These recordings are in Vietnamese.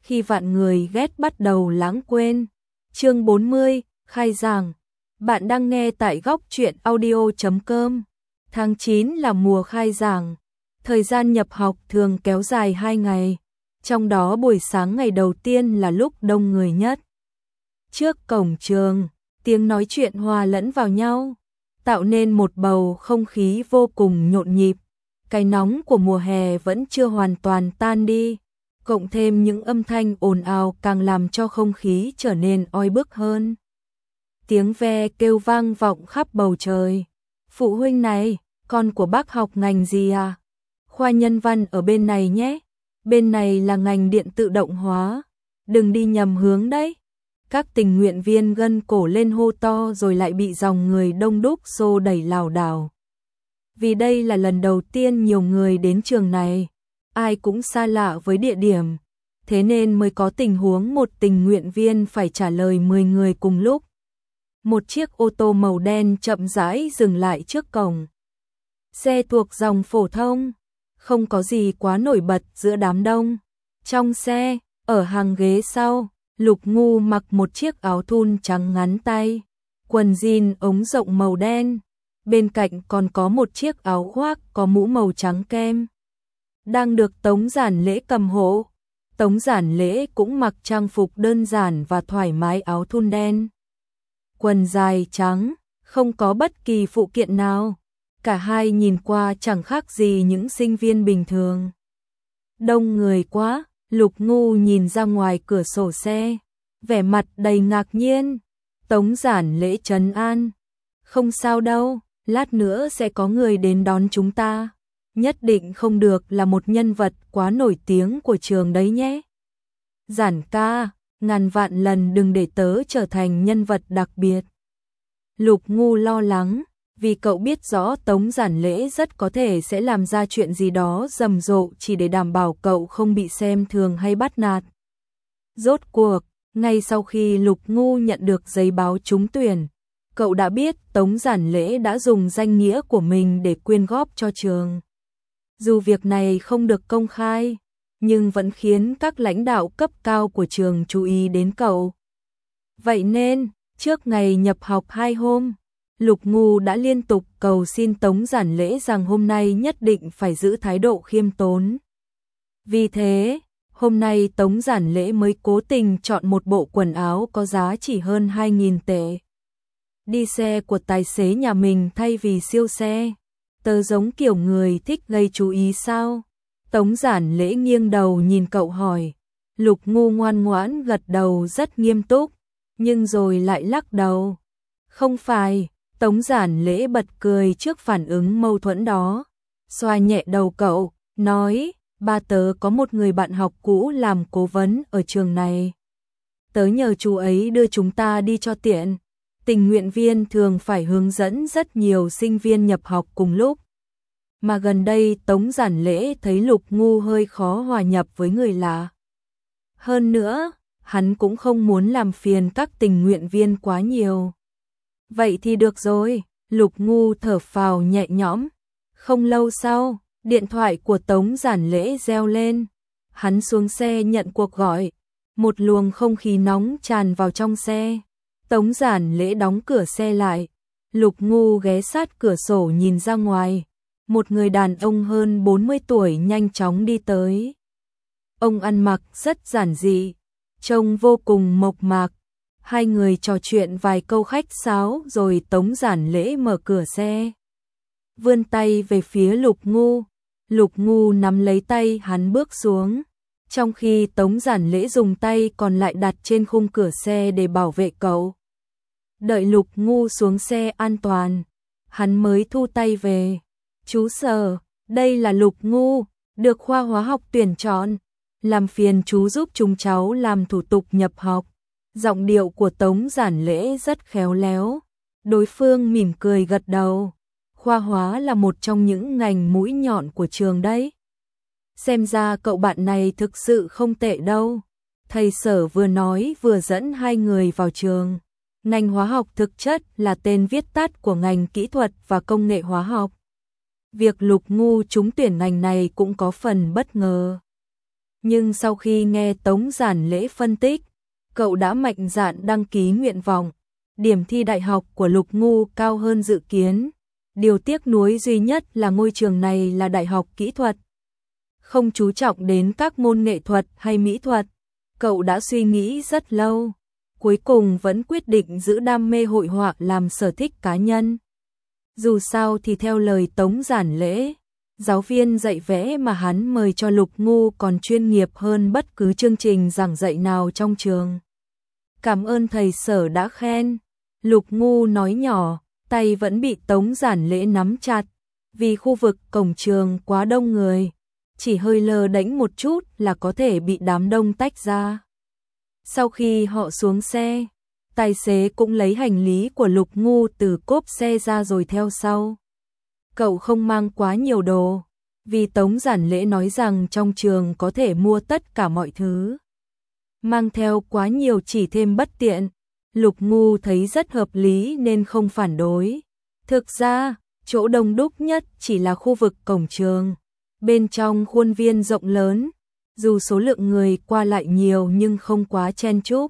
khi vạn người ghét bắt đầu lãng quên. Chương 40, khai giảng. Bạn đang nghe tại góc truyện audio.com. Tháng 9 là mùa khai giảng. Thời gian nhập học thường kéo dài 2 ngày. Trong đó buổi sáng ngày đầu tiên là lúc đông người nhất. Trước cổng trường, tiếng nói chuyện hòa lẫn vào nhau, tạo nên một bầu không khí vô cùng nhộn nhịp. Cái nóng của mùa hè vẫn chưa hoàn toàn tan đi, cộng thêm những âm thanh ồn ào càng làm cho không khí trở nên oi bức hơn. Tiếng ve kêu vang vọng khắp bầu trời. Phụ huynh này, con của bác học ngành gì à? Khoa nhân văn ở bên này nhé. Bên này là ngành điện tự động hóa. Đừng đi nhầm hướng đấy. Các tình nguyện viên gân cổ lên hô to rồi lại bị dòng người đông đúc xô đẩy lảo đảo. Vì đây là lần đầu tiên nhiều người đến trường này, ai cũng xa lạ với địa điểm, thế nên mới có tình huống một tình nguyện viên phải trả lời 10 người cùng lúc. Một chiếc ô tô màu đen chậm rãi dừng lại trước cổng. Xe thuộc dòng phổ thông, không có gì quá nổi bật giữa đám đông. Trong xe, ở hàng ghế sau, Lục Ngu mặc một chiếc áo thun trắng ngắn tay, quần jean ống rộng màu đen. Bên cạnh còn có một chiếc áo khoác có mũ màu trắng kem. Đang được Tống Giản Lễ cầm hộ. Tống Giản Lễ cũng mặc trang phục đơn giản và thoải mái, áo thun đen, quần dài trắng, không có bất kỳ phụ kiện nào. Cả hai nhìn qua chẳng khác gì những sinh viên bình thường. Đông người quá, Lục Ngu nhìn ra ngoài cửa sổ xe, vẻ mặt đầy ngạc nhiên. Tống Giản Lễ trấn an, không sao đâu, lát nữa sẽ có người đến đón chúng ta. Nhất định không được là một nhân vật quá nổi tiếng của trường đấy nhé. Giản ca, ngàn vạn lần đừng để tớ trở thành nhân vật đặc biệt. Lục Ngu lo lắng, vì cậu biết rõ Tống Giản Lễ rất có thể sẽ làm ra chuyện gì đó rầm rộ chỉ để đảm bảo cậu không bị xem thường hay bắt nạt. Rốt cuộc, ngay sau khi Lục Ngu nhận được giấy báo trúng tuyển, cậu đã biết Tống Giản Lễ đã dùng danh nghĩa của mình để quyên góp cho trường. Dù việc này không được công khai, nhưng vẫn khiến các lãnh đạo cấp cao của trường chú ý đến cậu. Vậy nên, trước ngày nhập học 2 hôm, Lục Ngu đã liên tục cầu xin Tống Giản Lễ rằng hôm nay nhất định phải giữ thái độ khiêm tốn. Vì thế, hôm nay Tống Giản Lễ mới cố tình chọn một bộ quần áo có giá chỉ hơn 2.000 tệ. Đi xe của tài xế nhà mình thay vì siêu xe. Tớ giống kiểu người thích gây chú ý sao? Tống Giản Lễ nghiêng đầu nhìn cậu hỏi. Lục Ngu ngoan ngoãn gật đầu rất nghiêm túc, nhưng rồi lại lắc đầu. Không phải. Tống Giản Lễ bật cười trước phản ứng mâu thuẫn đó, xoa nhẹ đầu cậu, nói, ba tớ có một người bạn học cũ làm cố vấn ở trường này. Tớ nhờ chú ấy đưa chúng ta đi cho tiện. Tình nguyện viên thường phải hướng dẫn rất nhiều sinh viên nhập học cùng lúc. Mà gần đây Tống Giản Lễ thấy Lục Ngu hơi khó hòa nhập với người lạ. Hơn nữa, hắn cũng không muốn làm phiền các tình nguyện viên quá nhiều. Vậy thì được rồi, Lục Ngu thở phào nhẹ nhõm. Không lâu sau, điện thoại của Tống Giản Lễ reo lên. Hắn xuống xe nhận cuộc gọi. Một luồng không khí nóng tràn vào trong xe. Tống Giản Lễ đóng cửa xe lại. Lục Ngu ghé sát cửa sổ nhìn ra ngoài. Một người đàn ông hơn 40 tuổi nhanh chóng đi tới. Ông ăn mặc rất giản dị, trông vô cùng mộc mạc. Hai người trò chuyện vài câu khách sáo rồi Tống Giản Lễ mở cửa xe. Vươn tay về phía Lục Ngu. Lục Ngu nắm lấy tay hắn bước xuống. Trong khi Tống Giản Lễ dùng tay còn lại đặt trên khung cửa xe để bảo vệ cậu. Đợi Lục Ngu xuống xe an toàn, hắn mới thu tay về. Chú Sở, đây là Lục Ngu, được khoa hóa học tuyển chọn. Làm phiền chú giúp chúng cháu làm thủ tục nhập học. Giọng điệu của Tống Giản Lễ rất khéo léo. Đối phương mỉm cười gật đầu. Khoa hóa là một trong những ngành mũi nhọn của trường đấy. Xem ra cậu bạn này thực sự không tệ đâu. Thầy Sở vừa nói vừa dẫn hai người vào trường. Ngành hóa học thực chất là tên viết tắt của ngành kỹ thuật và công nghệ hóa học. Việc Lục Ngu trúng tuyển ngành này cũng có phần bất ngờ. Nhưng sau khi nghe Tống Giản Lễ phân tích, cậu đã mạnh dạn đăng ký nguyện vọng. Điểm thi đại học của Lục Ngu cao hơn dự kiến. Điều tiếc nuối duy nhất là ngôi trường này là đại học kỹ thuật, không chú trọng đến các môn nghệ thuật hay mỹ thuật. Cậu đã suy nghĩ rất lâu, cuối cùng vẫn quyết định giữ đam mê hội họa làm sở thích cá nhân. Dù sao thì theo lời Tống Giản Lễ, giáo viên dạy vẽ mà hắn mời cho Lục Ngu còn chuyên nghiệp hơn bất cứ chương trình giảng dạy nào trong trường. Cảm ơn thầy Sở đã khen. Lục Ngu nói nhỏ, tay vẫn bị Tống Giản Lễ nắm chặt, vì khu vực cổng trường quá đông người, chỉ hơi lờ đễnh một chút là có thể bị đám đông tách ra. Sau khi họ xuống xe, tài xế cũng lấy hành lý của Lục Ngu từ cốp xe ra rồi theo sau. Cậu không mang quá nhiều đồ, vì Tống Giản Lễ nói rằng trong trường có thể mua tất cả mọi thứ. Mang theo quá nhiều chỉ thêm bất tiện. Lục Ngu thấy rất hợp lý nên không phản đối. Thực ra, chỗ đông đúc nhất chỉ là khu vực cổng trường. Bên trong khuôn viên rộng lớn, dù số lượng người qua lại nhiều nhưng không quá chen chúc.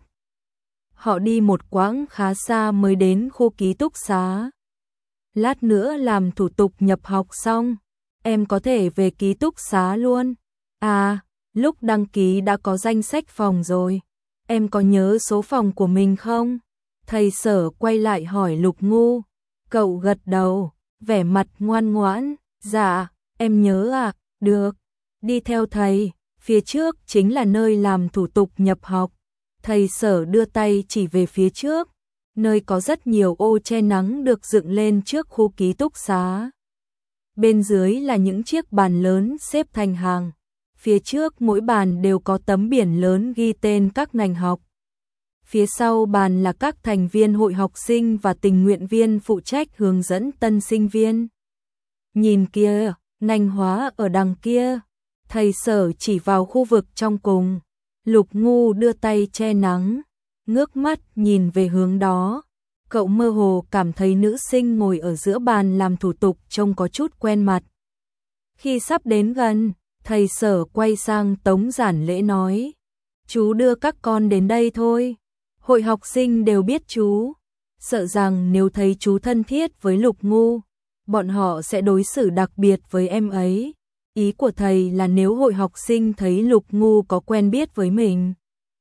Họ đi một quãng khá xa mới đến khu ký túc xá. Lát nữa làm thủ tục nhập học xong, em có thể về ký túc xá luôn. À, lúc đăng ký đã có danh sách phòng rồi. Em có nhớ số phòng của mình không? Thầy Sở quay lại hỏi Lục Ngu. Cậu gật đầu, vẻ mặt ngoan ngoãn. Dạ, em nhớ à, được. Đi theo thầy, phía trước chính là nơi làm thủ tục nhập học. Thầy Sở đưa tay chỉ về phía trước, nơi có rất nhiều ô che nắng được dựng lên trước khu ký túc xá. Bên dưới là những chiếc bàn lớn xếp thành hàng. Phía trước mỗi bàn đều có tấm biển lớn ghi tên các ngành học. Phía sau bàn là các thành viên hội học sinh và tình nguyện viên phụ trách hướng dẫn tân sinh viên. Nhìn kia, ngành hóa ở đằng kia. Thầy Sở chỉ vào khu vực trong cùng. Lục Ngu đưa tay che nắng, ngước mắt nhìn về hướng đó. Cậu mơ hồ cảm thấy nữ sinh ngồi ở giữa bàn làm thủ tục trông có chút quen mặt. Khi sắp đến gần, thầy Sở quay sang Tống Giản Lễ nói, chú đưa các con đến đây thôi. Hội học sinh đều biết chú, sợ rằng nếu thấy chú thân thiết với Lục Ngu, bọn họ sẽ đối xử đặc biệt với em ấy. Ý của thầy là nếu hội học sinh thấy Lục Ngu có quen biết với mình,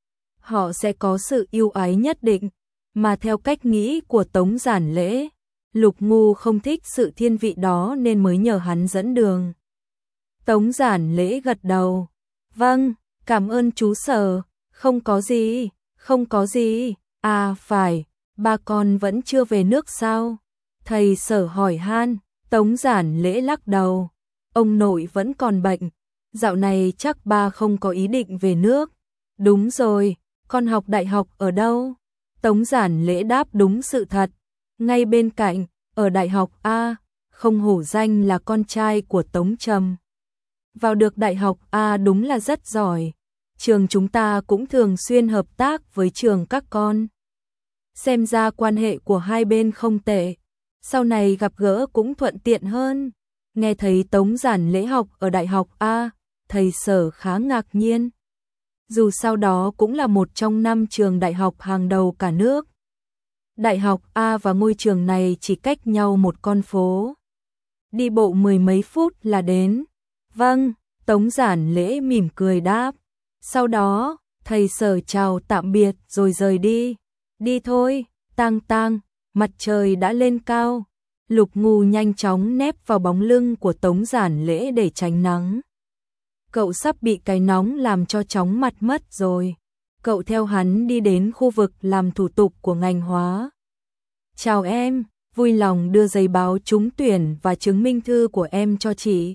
họ sẽ có sự yêu ái nhất định. Mà theo cách nghĩ của Tống Giản Lễ, Lục Ngu không thích sự thiên vị đó nên mới nhờ hắn dẫn đường. Tống Giản Lễ gật đầu. Vâng, cảm ơn chú Sở. Không có gì, không có gì. À phải, ba con vẫn chưa về nước sao? Thầy Sở hỏi han. Tống Giản Lễ lắc đầu. Ông nội vẫn còn bệnh. Dạo này chắc ba không có ý định về nước. Đúng rồi, con học đại học ở đâu? Tống Giản Lễ đáp đúng sự thật. Ngay bên cạnh, ở đại học A. Không hổ danh là con trai của Tống Trầm. Vào được đại học A đúng là rất giỏi. Trường chúng ta cũng thường xuyên hợp tác với trường các con. Xem ra quan hệ của hai bên không tệ. Sau này gặp gỡ cũng thuận tiện hơn. Nghe thấy Tống Giản Lễ học ở đại học A, thầy Sở khá ngạc nhiên. Dù sau đó cũng là một trong 5 trường đại học hàng đầu cả nước. Đại học A và ngôi trường này chỉ cách nhau một con phố. Đi bộ 10 mấy phút là đến. Vâng, Tống Giản Lễ mỉm cười đáp. Sau đó, thầy Sở chào tạm biệt rồi rời đi. Đi thôi, Tang Tang, mặt trời đã lên cao. Lục Ngu nhanh chóng nép vào bóng lưng của Tống Giản Lễ để tránh nắng. Cậu sắp bị cái nóng làm cho chóng mặt mất rồi. Cậu theo hắn đi đến khu vực làm thủ tục của ngành hóa. Chào em, vui lòng đưa giấy báo trúng tuyển và chứng minh thư của em cho chị.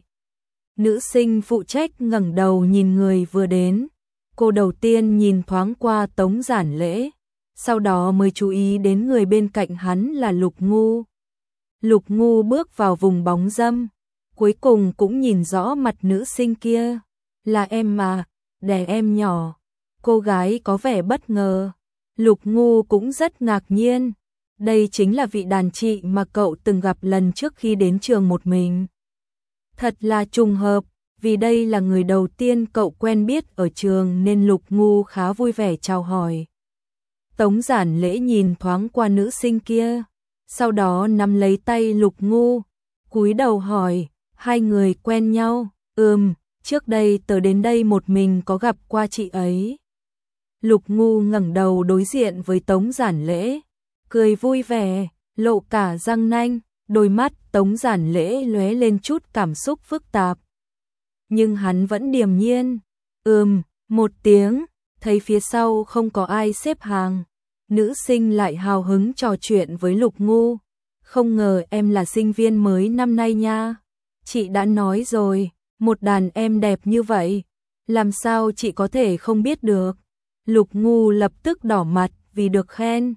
Nữ sinh phụ trách ngẩng đầu nhìn người vừa đến. Cô đầu tiên nhìn thoáng qua Tống Giản Lễ, sau đó mới chú ý đến người bên cạnh hắn là Lục Ngu. Lục Ngu bước vào vùng bóng râm, cuối cùng cũng nhìn rõ mặt nữ sinh kia. Là em mà, đẻ em nhỏ. Cô gái có vẻ bất ngờ. Lục Ngu cũng rất ngạc nhiên. Đây chính là vị đàn chị mà cậu từng gặp lần trước khi đến trường một mình. Thật là trùng hợp, Vì đây là người đầu tiên cậu quen biết ở trường nên Lục Ngu khá vui vẻ chào hỏi. Tống Giản Lễ nhìn thoáng qua nữ sinh kia, sau đó nắm lấy tay Lục Ngu, cúi đầu hỏi, hai người quen nhau? Trước đây tớ đến đây một mình có gặp qua chị ấy. Lục Ngu ngẩng đầu đối diện với Tống Giản Lễ, cười vui vẻ, lộ cả răng nanh, đôi mắt Tống Giản Lễ lóe lên chút cảm xúc phức tạp. Nhưng hắn vẫn điềm nhiên, một tiếng, thấy phía sau không có ai xếp hàng. Nữ sinh lại hào hứng trò chuyện với Lục Ngu, không ngờ em là sinh viên mới năm nay nha. Chị đã nói rồi, một đàn em đẹp như vậy, làm sao chị có thể không biết được. Lục Ngu lập tức đỏ mặt vì được khen.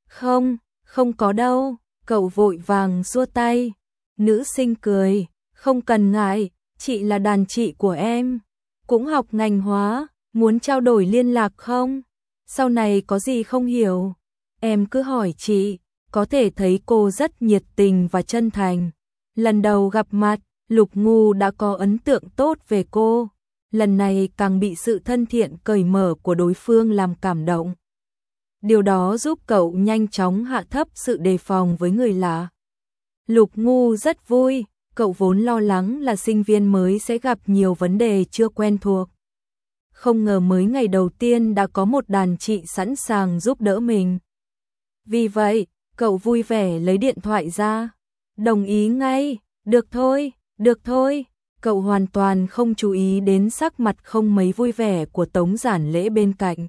Không có đâu, cậu vội vàng xua tay. Nữ sinh cười, không cần ngại, chị là đàn chị của em, cũng học ngành hóa, muốn trao đổi liên lạc không? Sau này có gì không hiểu, em cứ hỏi chị, có thể thấy cô rất nhiệt tình và chân thành. Lần đầu gặp mặt, Lục Ngu đã có ấn tượng tốt về cô, lần này càng bị sự thân thiện cởi mở của đối phương làm cảm động. Điều đó giúp cậu nhanh chóng hạ thấp sự đề phòng với người lạ. Lục Ngu rất vui, cậu vốn lo lắng là sinh viên mới sẽ gặp nhiều vấn đề chưa quen thuộc. Không ngờ mới ngày đầu tiên đã có một đàn chị sẵn sàng giúp đỡ mình. Vì vậy, cậu vui vẻ lấy điện thoại ra, đồng ý ngay, được thôi. Cậu hoàn toàn không chú ý đến sắc mặt không mấy vui vẻ của Tống Giản Lễ bên cạnh.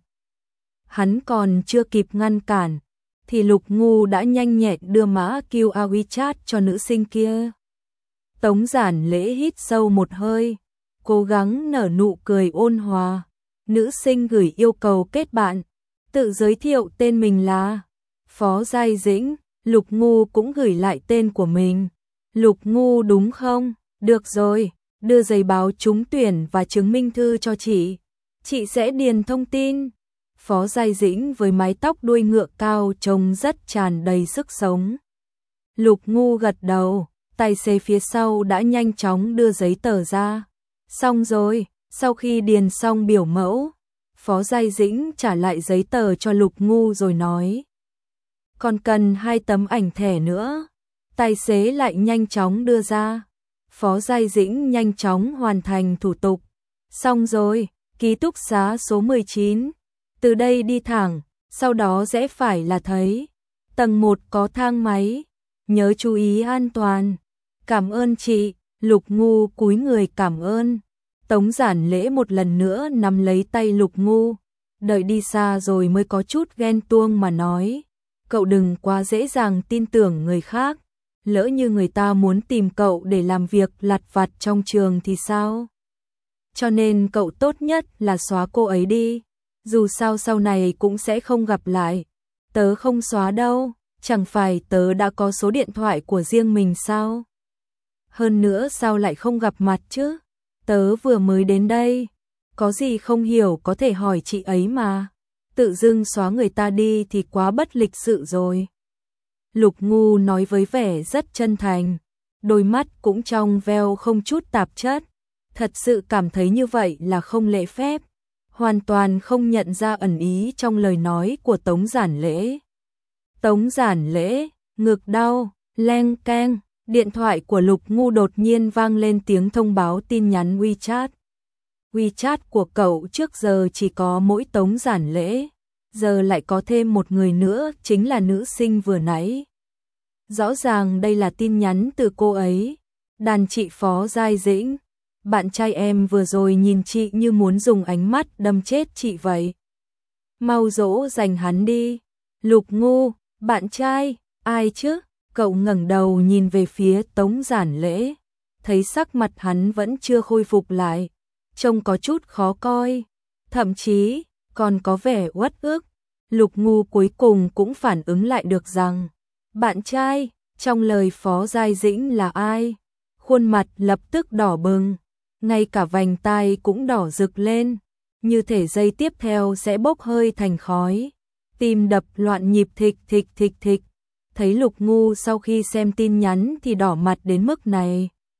Hắn còn chưa kịp ngăn cản, thì Lục Ngu đã nhanh nhẹn đưa mã QR WeChat cho nữ sinh kia. Tống Giản Lễ hít sâu một hơi, cố gắng nở nụ cười ôn hòa. Nữ sinh gửi yêu cầu kết bạn, tự giới thiệu tên mình là Phó Giai Dĩnh. Lục Ngu cũng gửi lại tên của mình. Lục Ngu đúng không? Được rồi, đưa giấy báo trúng tuyển và chứng minh thư cho chị sẽ điền thông tin. Phó Giai Dĩnh với mái tóc đuôi ngựa cao trông rất tràn đầy sức sống. Lục Ngu gật đầu, tài xế phía sau đã nhanh chóng đưa giấy tờ ra. Xong rồi, sau khi điền xong biểu mẫu, Phó Giai Dĩnh trả lại giấy tờ cho Lục Ngu rồi nói, còn cần 2 tấm ảnh thẻ nữa. Tài xế lại nhanh chóng đưa ra. Phó Giai Dĩnh nhanh chóng hoàn thành thủ tục. Xong rồi, ký túc xá số 19. Từ đây đi thẳng, sau đó rẽ phải là thấy. Tầng 1 có thang máy. Nhớ chú ý an toàn. Cảm ơn chị. Lục Ngu cúi người cảm ơn. Tống Giản Lễ một lần nữa nắm lấy tay Lục Ngu. Đợi đi xa rồi mới có chút ghen tuông mà nói. Cậu đừng quá dễ dàng tin tưởng người khác. Lỡ như người ta muốn tìm cậu để làm việc lặt vặt trong trường thì sao? Cho nên cậu tốt nhất là xóa cô ấy đi. Dù sao sau này cũng sẽ không gặp lại. Tớ không xóa đâu, chẳng phải tớ đã có số điện thoại của riêng mình sao? Hơn nữa sao lại không gặp mặt chứ? Tớ vừa mới đến đây, có gì không hiểu có thể hỏi chị ấy mà. Tự dưng xóa người ta đi thì quá bất lịch sự rồi. Lục Ngu nói với vẻ rất chân thành, đôi mắt cũng trong veo không chút tạp chất. Thật sự cảm thấy như vậy là không lễ phép, hoàn toàn không nhận ra ẩn ý trong lời nói của Tống Giản Lễ. Tống Giản Lễ, ngực đau, leng keng, điện thoại của Lục Ngu đột nhiên vang lên tiếng thông báo tin nhắn WeChat. WeChat của cậu trước giờ chỉ có mỗi Tống Giản Lễ, giờ lại có thêm một người nữa, chính là nữ sinh vừa nãy. Rõ ràng đây là tin nhắn từ cô ấy. Đàn chị Phó Giai Dĩnh, bạn trai em vừa rồi nhìn chị như muốn dùng ánh mắt đâm chết chị vậy. Mau dỗ dành hắn đi. Lục Ngu, bạn trai, ai chứ? Cậu ngẩng đầu nhìn về phía Tống Giản Lễ, thấy sắc mặt hắn vẫn chưa khôi phục lại, trông có chút khó coi, thậm chí còn có vẻ uất ức. Lục Ngu cuối cùng cũng phản ứng lại được rằng bạn trai trong lời Phó Giai Dĩnh là ai. Khuôn mặt lập tức đỏ bừng, ngay cả vành tai cũng đỏ rực lên, như thể giây tiếp theo sẽ bốc hơi thành khói. Tim đập loạn nhịp thịch thịch thịch thịch. Thấy Lục Ngu sau khi xem tin nhắn thì đỏ mặt đến mức này,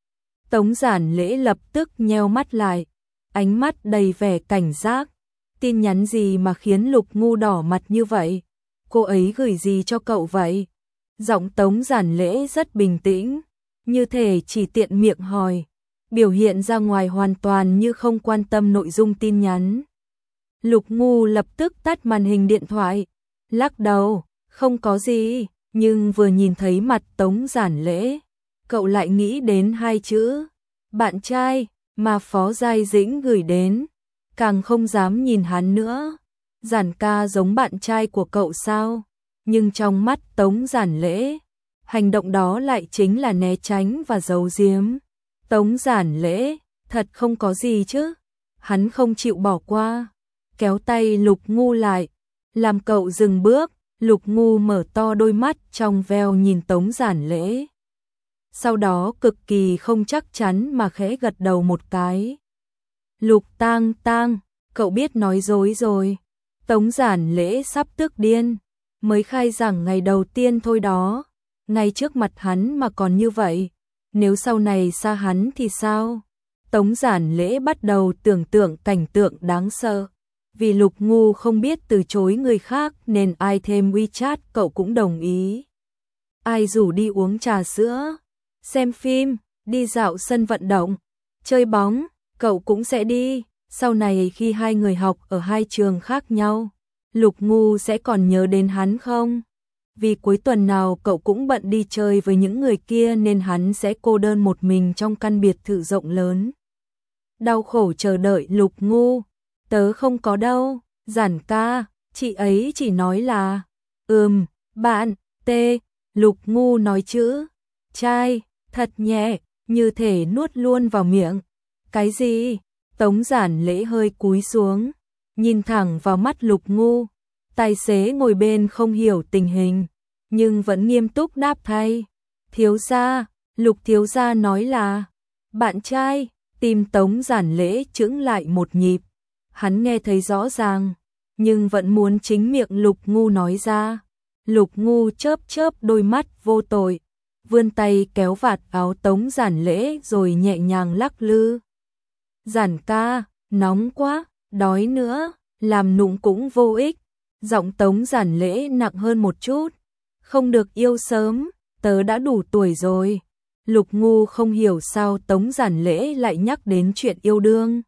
Tống Giản Lễ lập tức nheo mắt lại, ánh mắt đầy vẻ cảnh giác. Tin nhắn gì mà khiến Lục Ngu đỏ mặt như vậy? Cô ấy gửi gì cho cậu vậy? Giọng Tống Giản Lễ rất bình tĩnh, như thể chỉ tiện miệng hỏi, biểu hiện ra ngoài hoàn toàn như không quan tâm nội dung tin nhắn. Lục Ngu lập tức tắt màn hình điện thoại, lắc đầu, không có gì, nhưng vừa nhìn thấy mặt Tống Giản Lễ, cậu lại nghĩ đến hai chữ, bạn trai, mà Phó Giai Dĩnh gửi đến, càng không dám nhìn hắn nữa. Giản ca giống bạn trai của cậu sao? Nhưng trong mắt Tống Giản Lễ, hành động đó lại chính là né tránh và giấu giếm. Tống Giản Lễ, thật không có gì chứ? Hắn không chịu bỏ qua, kéo tay Lục Ngu lại, làm cậu dừng bước. Lục Ngu mở to đôi mắt trong veo nhìn Tống Giản Lễ. Sau đó cực kỳ không chắc chắn mà khẽ gật đầu một cái. Lục Tang Tang, cậu biết nói dối rồi. Tống Giản Lễ sắp tức điên, mới khai giảng ngày đầu tiên thôi đó, ngay trước mặt hắn mà còn như vậy, nếu sau này xa hắn thì sao? Tống Giản Lễ bắt đầu tưởng tượng cảnh tượng đáng sợ. Vì Lục Ngu không biết từ chối người khác nên ai thêm WeChat cậu cũng đồng ý. Ai rủ đi uống trà sữa, xem phim, đi dạo sân vận động, chơi bóng, cậu cũng sẽ đi. Sau này khi hai người học ở hai trường khác nhau, Lục Ngu sẽ còn nhớ đến hắn không? Vì cuối tuần nào cậu cũng bận đi chơi với những người kia nên hắn sẽ cô đơn một mình trong căn biệt thự rộng lớn. Đau khổ chờ đợi Lục Ngu. Tớ không có đâu, Giản ca, chị ấy chỉ nói là, bạn, Lục Ngu nói chữ, trai, thật nhẹ, như thể nuốt luôn vào miệng. Cái gì? Tống Giản Lễ hơi cúi xuống, nhìn thẳng vào mắt Lục Ngu. Tài xế ngồi bên không hiểu tình hình, nhưng vẫn nghiêm túc đáp thay. Thiếu gia, Lục thiếu gia nói là, bạn trai. Tim Tống Giản Lễ chững lại một nhịp. Hắn nghe thấy rõ ràng, nhưng vẫn muốn chính miệng Lục Ngu nói ra. Lục Ngu chớp chớp đôi mắt vô tội, vươn tay kéo vạt áo Tống Giản Lễ rồi nhẹ nhàng lắc lư. Giản ca, nóng quá, đói nữa, làm nũng cũng vô ích. Giọng Tống Giản Lễ nặng hơn một chút. Không được yêu sớm, tớ đã đủ tuổi rồi. Lục Ngu không hiểu sao Tống Giản Lễ lại nhắc đến chuyện yêu đương,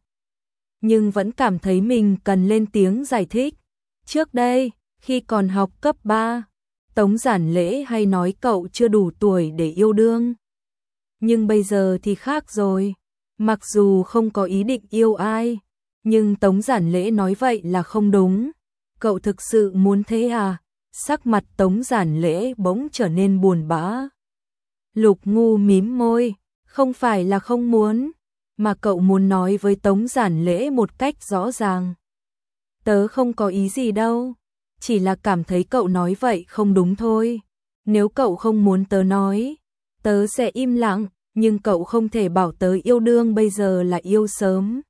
nhưng vẫn cảm thấy mình cần lên tiếng giải thích. Trước đây, khi còn học cấp 3, Tống Giản Lễ hay nói cậu chưa đủ tuổi để yêu đương. Nhưng bây giờ thì khác rồi. Mặc dù không có ý định yêu ai, nhưng Tống Giản Lễ nói vậy là không đúng. Cậu thực sự muốn thế à? Sắc mặt Tống Giản Lễ bỗng trở nên buồn bã. Lục Ngu mím môi, không phải là không muốn, mà cậu muốn nói với Tống Giản Lễ một cách rõ ràng. Tớ không có ý gì đâu, chỉ là cảm thấy cậu nói vậy không đúng thôi. Nếu cậu không muốn tớ nói, tớ sẽ im lặng, nhưng cậu không thể bảo tớ yêu đương bây giờ là yêu sớm.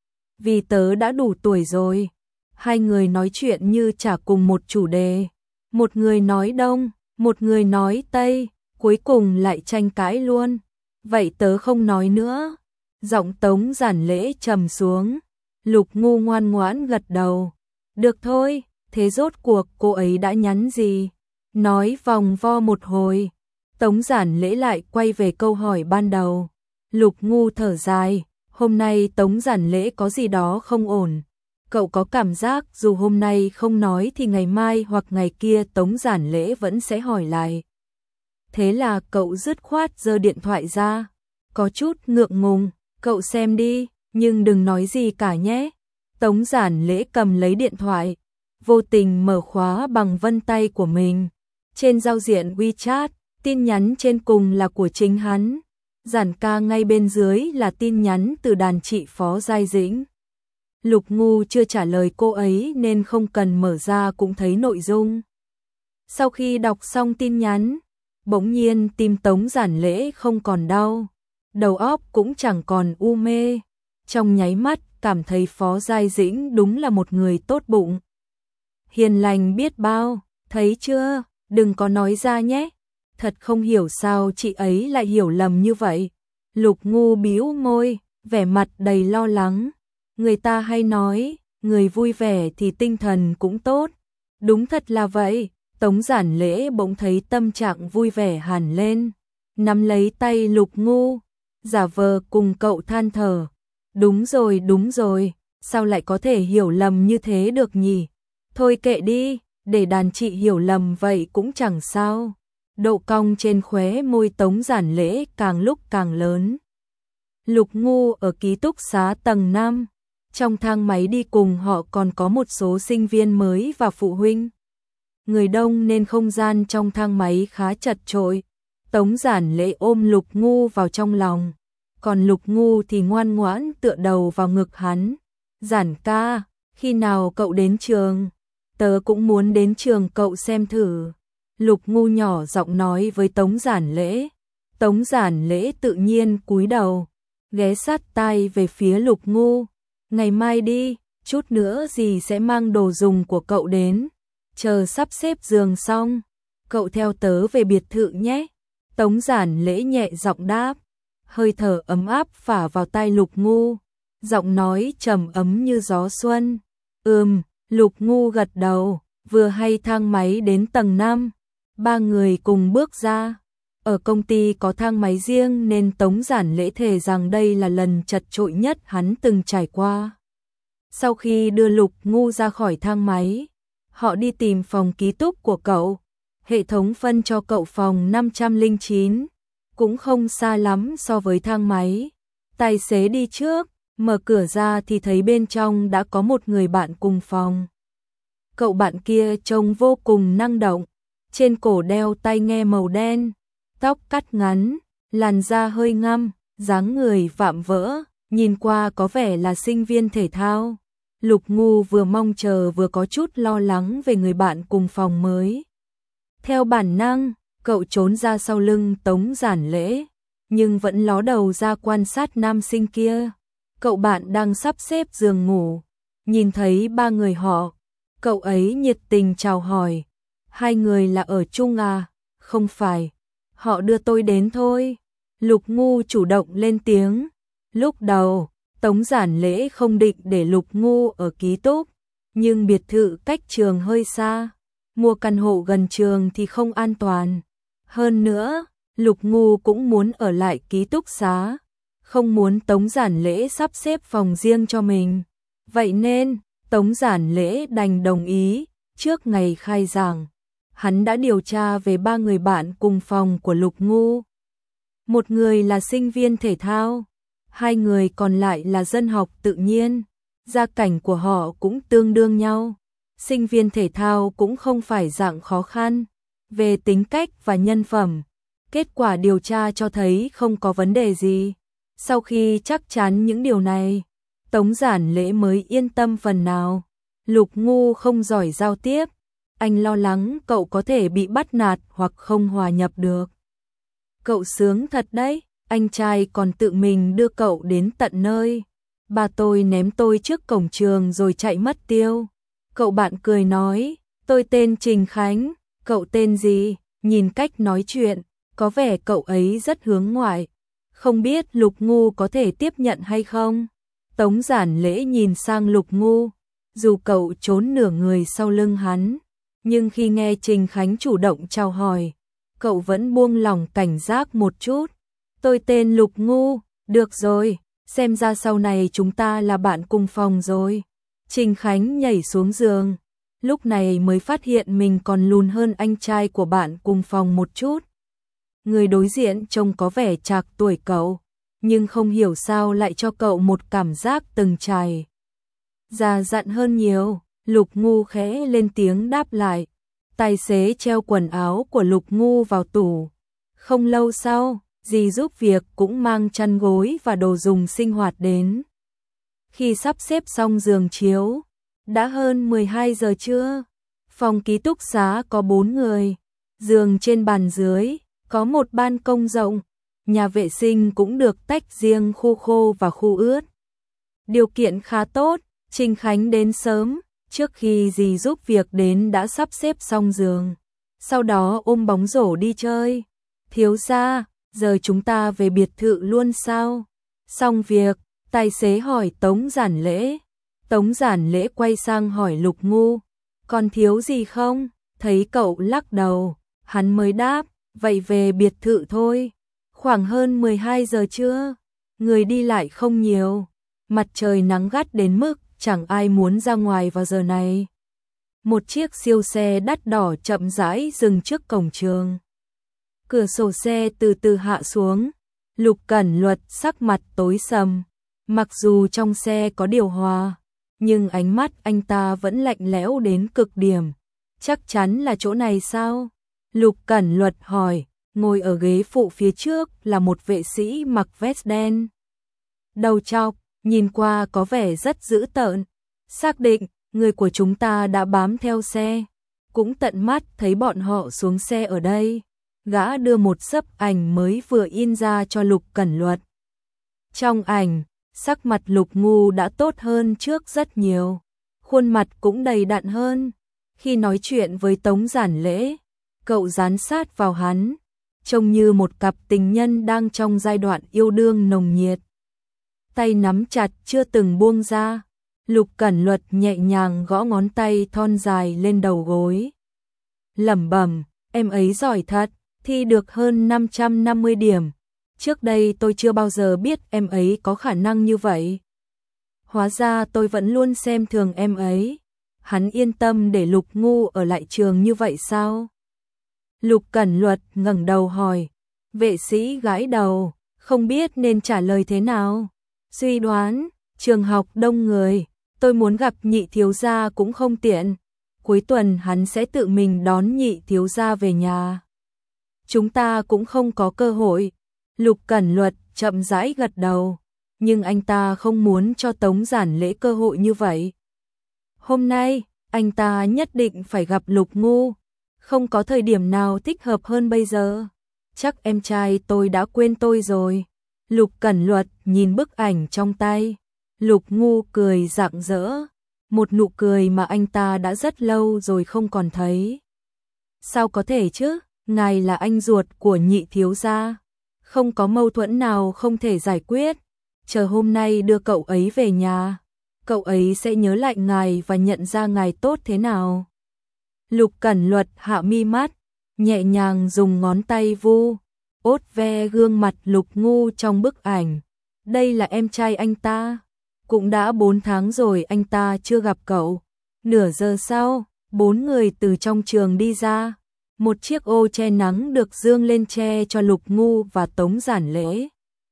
Vì tớ đã đủ tuổi rồi. Hai người nói chuyện như chả cùng một chủ đề. Một người nói đông, một người nói tây, cuối cùng lại tranh cãi luôn. Vậy tớ không nói nữa. Giọng Tống Giản Lễ trầm xuống. Lục Ngu ngoan ngoãn gật đầu. Được thôi, thế rốt cuộc cô ấy đã nhắn gì? Nói vòng vo một hồi, Tống Giản Lễ lại quay về câu hỏi ban đầu. Lục Ngu thở dài, hôm nay Tống Giản Lễ có gì đó không ổn. Cậu có cảm giác dù hôm nay không nói thì ngày mai hoặc ngày kia Tống Giản Lễ vẫn sẽ hỏi lại. Thế là cậu dứt khoát giơ điện thoại ra. Có chút ngượng ngùng, cậu xem đi, nhưng đừng nói gì cả nhé. Tống Giản Lễ cầm lấy điện thoại, vô tình mở khóa bằng vân tay của mình. Trên giao diện WeChat, tin nhắn trên cùng là của chính hắn. Giản ca ngay bên dưới là tin nhắn từ đàn chị Phó Giai Dĩnh. Lục Ngu chưa trả lời cô ấy nên không cần mở ra cũng thấy nội dung. Sau khi đọc xong tin nhắn, bỗng nhiên tim Tống Giản Lễ không còn đau, đầu óc cũng chẳng còn u mê. Trong nháy mắt cảm thấy Phó Giai Dĩnh đúng là một người tốt bụng, hiền lành biết bao. Thấy chưa, đừng có nói ra nhé. Thật không hiểu sao chị ấy lại hiểu lầm như vậy. Lục Ngu bĩu môi, vẻ mặt đầy lo lắng. Người ta hay nói, người vui vẻ thì tinh thần cũng tốt. Đúng thật là vậy. Tống Giản Lễ bỗng thấy tâm trạng vui vẻ hẳn lên, nắm lấy tay Lục Ngu, giả vờ cùng cậu than thở. Đúng rồi, sao lại có thể hiểu lầm như thế được nhỉ? Thôi kệ đi, để đàn chị hiểu lầm vậy cũng chẳng sao. Độ cong trên khóe môi Tống Giản Lễ càng lúc càng lớn. Lục Ngu ở ký túc xá tầng 5, trong thang máy đi cùng họ còn có một số sinh viên mới và phụ huynh. Người đông nên không gian trong thang máy khá chật chội. Tống Giản Lễ ôm Lục Ngu vào trong lòng, còn Lục Ngu thì ngoan ngoãn tựa đầu vào ngực hắn. Giản ca, khi nào cậu đến trường? Tớ cũng muốn đến trường cậu xem thử. Lục Ngu nhỏ giọng nói với Tống Giản Lễ. Tống Giản Lễ tự nhiên cúi đầu, ghé sát tai về phía Lục Ngu. Ngày mai đi, chút nữa dì sẽ mang đồ dùng của cậu đến. Chờ sắp xếp giường xong, cậu theo tớ về biệt thự nhé. Tống Giản Lễ nhẹ giọng đáp, hơi thở ấm áp phả vào tai Lục Ngu, giọng nói trầm ấm như gió xuân. Lục Ngu gật đầu, vừa hay thang máy đến tầng 5, ba người cùng bước ra. Ở công ty có thang máy riêng nên Tống Giản Lễ thề rằng đây là lần chật chội nhất hắn từng trải qua. Sau khi đưa Lục Ngu ra khỏi thang máy, họ đi tìm phòng ký túc của cậu. Hệ thống phân cho cậu phòng 509, cũng không xa lắm so với thang máy. Tài xế đi trước, mở cửa ra thì thấy bên trong đã có một người bạn cùng phòng. Cậu bạn kia trông vô cùng năng động, trên cổ đeo tai nghe màu đen, tóc cắt ngắn, làn da hơi ngăm, dáng người vạm vỡ, nhìn qua có vẻ là sinh viên thể thao. Lục Ngu vừa mong chờ vừa có chút lo lắng về người bạn cùng phòng mới. Theo bản năng, cậu trốn ra sau lưng Tống Giản Lễ, nhưng vẫn ló đầu ra quan sát nam sinh kia. Cậu bạn đang sắp xếp giường ngủ, nhìn thấy ba người họ, cậu ấy nhiệt tình chào hỏi. Hai người là ở chung à? Không phải, họ đưa tôi đến thôi. Lục Ngu chủ động lên tiếng. Lúc đầu, Tống Giản Lễ không định để Lục Ngu ở ký túc, nhưng biệt thự cách trường hơi xa, mua căn hộ gần trường thì không an toàn. Hơn nữa, Lục Ngu cũng muốn ở lại ký túc xá, không muốn Tống Giản Lễ sắp xếp phòng riêng cho mình. Vậy nên, Tống Giản Lễ đành đồng ý. Trước ngày khai giảng, hắn đã điều tra về ba người bạn cùng phòng của Lục Ngu. Một người là sinh viên thể thao, hai người còn lại là dân học tự nhiên, gia cảnh của họ cũng tương đương nhau. Sinh viên thể thao cũng không phải dạng khó khăn, về tính cách và nhân phẩm, kết quả điều tra cho thấy không có vấn đề gì. Sau khi chắc chắn những điều này, Tống Giản Lễ mới yên tâm phần nào. Lục Ngu không giỏi giao tiếp, anh lo lắng cậu có thể bị bắt nạt hoặc không hòa nhập được. Cậu sướng thật đấy, anh trai còn tự mình đưa cậu đến tận nơi. Ba tôi ném tôi trước cổng trường rồi chạy mất tiêu. Cậu bạn cười nói, tôi tên Trình Khánh, cậu tên gì? Nhìn cách nói chuyện, có vẻ cậu ấy rất hướng ngoại. Không biết Lục Ngu có thể tiếp nhận hay không? Tống Giản Lễ nhìn sang Lục Ngu, dù cậu trốn nửa người sau lưng hắn, nhưng khi nghe Trình Khánh chủ động chào hỏi, cậu vẫn buông lỏng cảnh giác một chút. Tôi tên Lục Ngu, được rồi, xem ra sau này chúng ta là bạn cùng phòng rồi. Trình Khánh nhảy xuống giường, lúc này mới phát hiện mình còn lùn hơn anh trai của bạn cùng phòng một chút. Người đối diện trông có vẻ trạc tuổi cậu, nhưng không hiểu sao lại cho cậu một cảm giác từng trải già dặn hơn nhiều. Lục Ngu khẽ lên tiếng đáp lại. Tài xế treo quần áo của Lục Ngu vào tủ. Không lâu sau, dì giúp việc cũng mang chăn gối và đồ dùng sinh hoạt đến. Khi sắp xếp xong giường chiếu, đã hơn 12 giờ trưa. Phòng ký túc xá có 4 người, giường trên bàn dưới, có một ban công rộng, nhà vệ sinh cũng được tách riêng khu khô và khu ướt. Điều kiện khá tốt. Trình Khánh đến sớm, trước khi dì giúp việc đến đã sắp xếp xong giường, sau đó ôm bóng rổ đi chơi. Thiếu gia, giờ chúng ta về biệt thự luôn sao? Xong việc, tài xế hỏi Tống Giản Lễ. Tống Giản Lễ quay sang hỏi Lục Ngu, còn thiếu gì không? Thấy cậu lắc đầu, hắn mới đáp, vậy về biệt thự thôi. Khoảng hơn 12 giờ trưa, người đi lại không nhiều, mặt trời nắng gắt đến mức chẳng ai muốn ra ngoài vào giờ này. Một chiếc siêu xe đắt đỏ chậm rãi dừng trước cổng trường. Cửa sổ xe từ từ hạ xuống, Lục Cẩn Luật sắc mặt tối sầm. Mặc dù trong xe có điều hòa, nhưng ánh mắt anh ta vẫn lạnh lẽo đến cực điểm. Chắc chắn là chỗ này sao? Lục Cẩn Luật hỏi. Ngồi ở ghế phụ phía trước là một vệ sĩ mặc vest đen. Đầu trọc, nhìn qua có vẻ rất dữ tợn. Xác định, người của chúng ta đã bám theo xe. Cũng tận mắt thấy bọn họ xuống xe ở đây. Gã đưa một xấp ảnh mới vừa in ra cho Lục Cẩn Luật. Trong ảnh, sắc mặt Lục Ngu đã tốt hơn trước rất nhiều. Khuôn mặt cũng đầy đặn hơn. Khi nói chuyện với Tống Giản Lễ, cậu dán sát vào hắn, trông như một cặp tình nhân đang trong giai đoạn yêu đương nồng nhiệt. Tay nắm chặt chưa từng buông ra, Lục Cẩn Luật nhẹ nhàng gõ ngón tay thon dài lên đầu gối. Lẩm bẩm, em ấy giỏi thật, thi được hơn 550 điểm. Trước đây tôi chưa bao giờ biết em ấy có khả năng như vậy. Hóa ra tôi vẫn luôn xem thường em ấy. Hắn yên tâm để Lục Ngu ở lại trường như vậy sao? Lục Cẩn Luật ngẩng đầu hỏi. Vệ sĩ gãi đầu, không biết nên trả lời thế nào. Suy đoán, trường học đông người, tôi muốn gặp Nhị thiếu gia cũng không tiện. Cuối tuần hắn sẽ tự mình đón Nhị thiếu gia về nhà. Chúng ta cũng không có cơ hội. Lục Cẩn Luật chậm rãi gật đầu, nhưng anh ta không muốn cho Tống Giản Lễ cơ hội như vậy. Hôm nay, anh ta nhất định phải gặp Lục Ngu. Không có thời điểm nào thích hợp hơn bây giờ. Chắc em trai tôi đã quên tôi rồi. Lục Cẩn Luật nhìn bức ảnh trong tay. Lục Ngu cười rạng rỡ. Một nụ cười mà anh ta đã rất lâu rồi không còn thấy. Sao có thể chứ? Ngài là anh ruột của Nhị thiếu gia. Không có mâu thuẫn nào không thể giải quyết. Chờ hôm nay đưa cậu ấy về nhà, cậu ấy sẽ nhớ lại ngài và nhận ra ngài tốt thế nào. Lục Cẩn Luật hạ mi mắt, nhẹ nhàng dùng ngón tay vu, ốt ve gương mặt Lục Ngu trong bức ảnh. Đây là em trai anh ta. Cũng đã 4 tháng rồi anh ta chưa gặp cậu. Nửa giờ sau, 4 người từ trong trường đi ra. Một chiếc ô che nắng được dương lên che cho Lục Ngu và Tống Giản Lễ.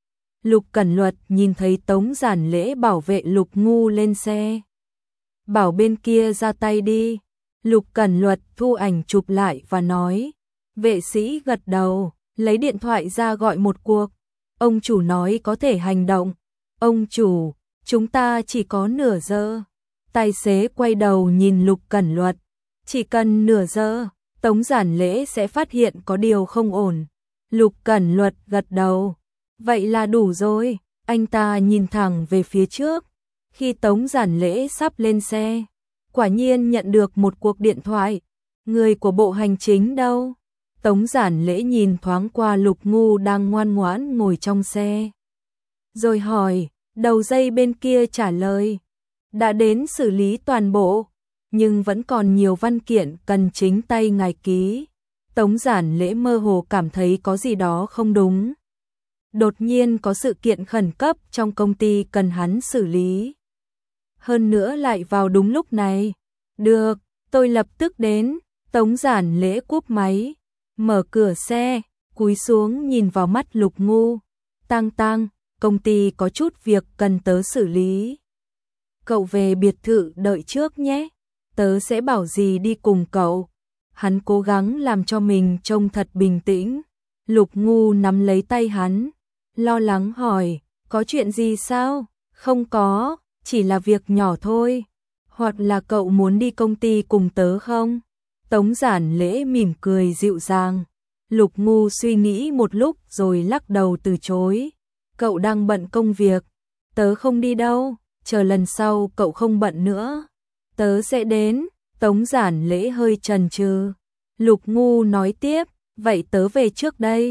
Lục Cẩn Luật nhìn thấy Tống Giản Lễ bảo vệ Lục Ngu lên xe. Bảo bên kia ra tay đi. Lục Cẩn Luật thu ảnh chụp lại và nói. Vệ sĩ gật đầu, lấy điện thoại ra gọi một cuộc. Ông chủ nói có thể hành động. Ông chủ, chúng ta chỉ có nửa giờ. Tài xế quay đầu nhìn Lục Cẩn Luật. Chỉ cần nửa giờ, Tống Giản Lễ sẽ phát hiện có điều không ổn. Lục Cẩn Luật gật đầu. Vậy là đủ rồi. Anh ta nhìn thẳng về phía trước. Khi Tống Giản Lễ sắp lên xe, quả nhiên nhận được một cuộc điện thoại. Người của bộ hành chính đâu? Tống Giản Lễ nhìn thoáng qua Lục Ngu đang ngoan ngoãn ngồi trong xe. Rồi hỏi, đầu dây bên kia trả lời. Đã đến xử lý toàn bộ, nhưng vẫn còn nhiều văn kiện cần chính tay ngài ký. Tống Giản Lễ mơ hồ cảm thấy có gì đó không đúng. Đột nhiên có sự kiện khẩn cấp trong công ty cần hắn xử lý. Hơn nữa lại vào đúng lúc này. Được, tôi lập tức đến. Tống Giản Lễ cúp máy, mở cửa xe, cúi xuống nhìn vào mắt Lục Ngu. Tăng, công ty có chút việc cần tớ xử lý. Cậu về biệt thự đợi trước nhé. Tớ sẽ bảo gì đi cùng cậu. Hắn cố gắng làm cho mình trông thật bình tĩnh. Lục Ngu nắm lấy tay hắn, lo lắng hỏi, có chuyện gì sao? Không có, chỉ là việc nhỏ thôi. Hoặc là cậu muốn đi công ty cùng tớ không? Tống Giản Lễ mỉm cười dịu dàng. Lục Ngu suy nghĩ một lúc rồi lắc đầu từ chối. Cậu đang bận công việc. Tớ không đi đâu, chờ lần sau cậu không bận nữa. Tớ sẽ đến. Tống Giản Lễ hơi chần chừ. Lục Ngu nói tiếp, vậy tớ về trước đây.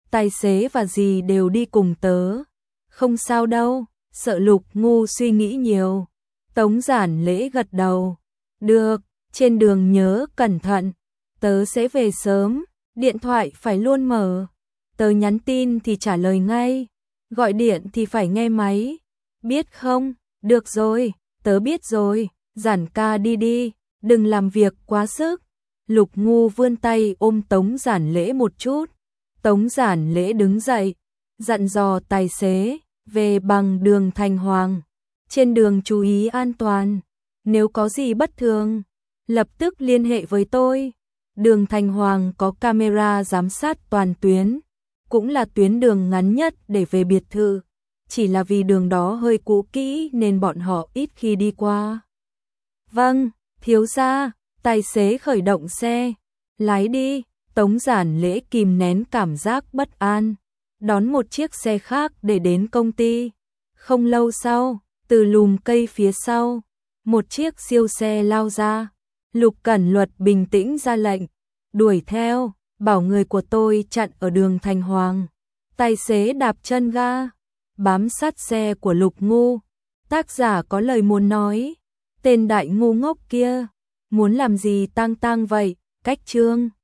tài xế và dì đều đi cùng tớ. Không sao đâu, sợ Lục Ngu suy nghĩ nhiều. Tống Giản Lễ gật đầu. Được, trên đường nhớ cẩn thận, tớ sẽ về sớm, điện thoại phải luôn mở. Tớ nhắn tin thì trả lời ngay, gọi điện thì phải nghe máy. Biết không? Được rồi, tớ biết rồi, Giản ca đi đi, đừng làm việc quá sức. Lục Ngu vươn tay ôm Tống Giản Lễ một chút. Tống Giản Lễ đứng dậy, dặn dò tài xế, về bằng đường Thành Hoàng. Trên đường chú ý an toàn, nếu có gì bất thường, lập tức liên hệ với tôi. Đường Thành Hoàng có camera giám sát toàn tuyến, cũng là tuyến đường ngắn nhất để về biệt thự. Chỉ là vì đường đó hơi cũ kỹ nên bọn họ ít khi đi qua. Vâng, thiếu gia, tài xế khởi động xe, lái đi. Tống Giản Lễ kìm nén cảm giác bất an, đón một chiếc xe khác để đến công ty. Không lâu sau, từ lùm cây phía sau, một chiếc siêu xe lao ra. Lục Cẩn Luật bình tĩnh ra lệnh, đuổi theo, bảo người của tôi chặn ở đường Thành Hoàng. Tài xế đạp chân ga, bám sát xe của Lục Ngu. Tác giả có lời muốn nói, tên đại ngu ngốc kia, muốn làm gì tang tang vậy, cách chương.